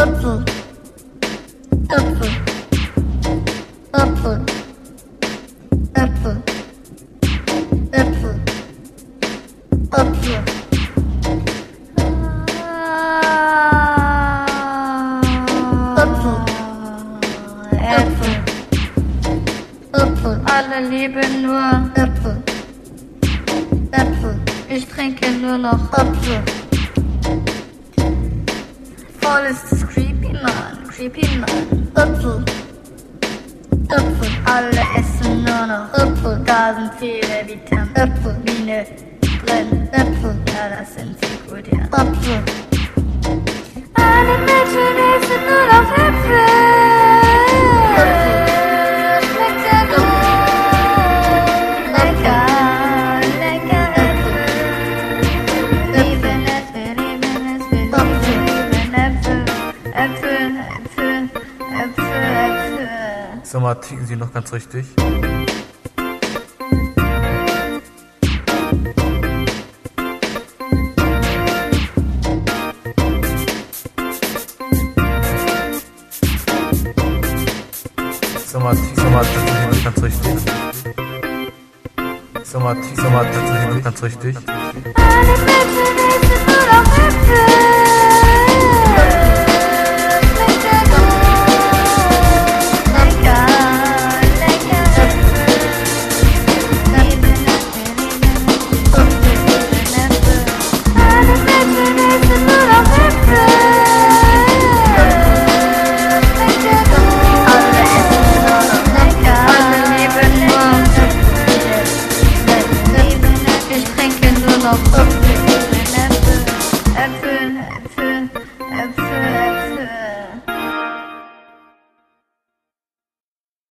Apfel, Apfel, Apfel, Apfel, Apfel, Apfel. Äpfel, Äpfel, alle lieben nur Äpfel, Äpfel, ich trinke nur noch Äpfel. Voll ist das Creepy Mann, Äpfel, Äpfel, alle essen nur noch Äpfel, da sind viele Vitamine drin, Äpfel, ja das sind sie gut, ja, Äpfel. Alle Menschen essen nur noch Äpfel. Sag mal, ticken Sie noch ganz richtig? Sag mal, ticken Sie noch ganz richtig? Sag mal, ticken Sie noch ganz richtig? Alle Menschen essen nur noch Äpfel.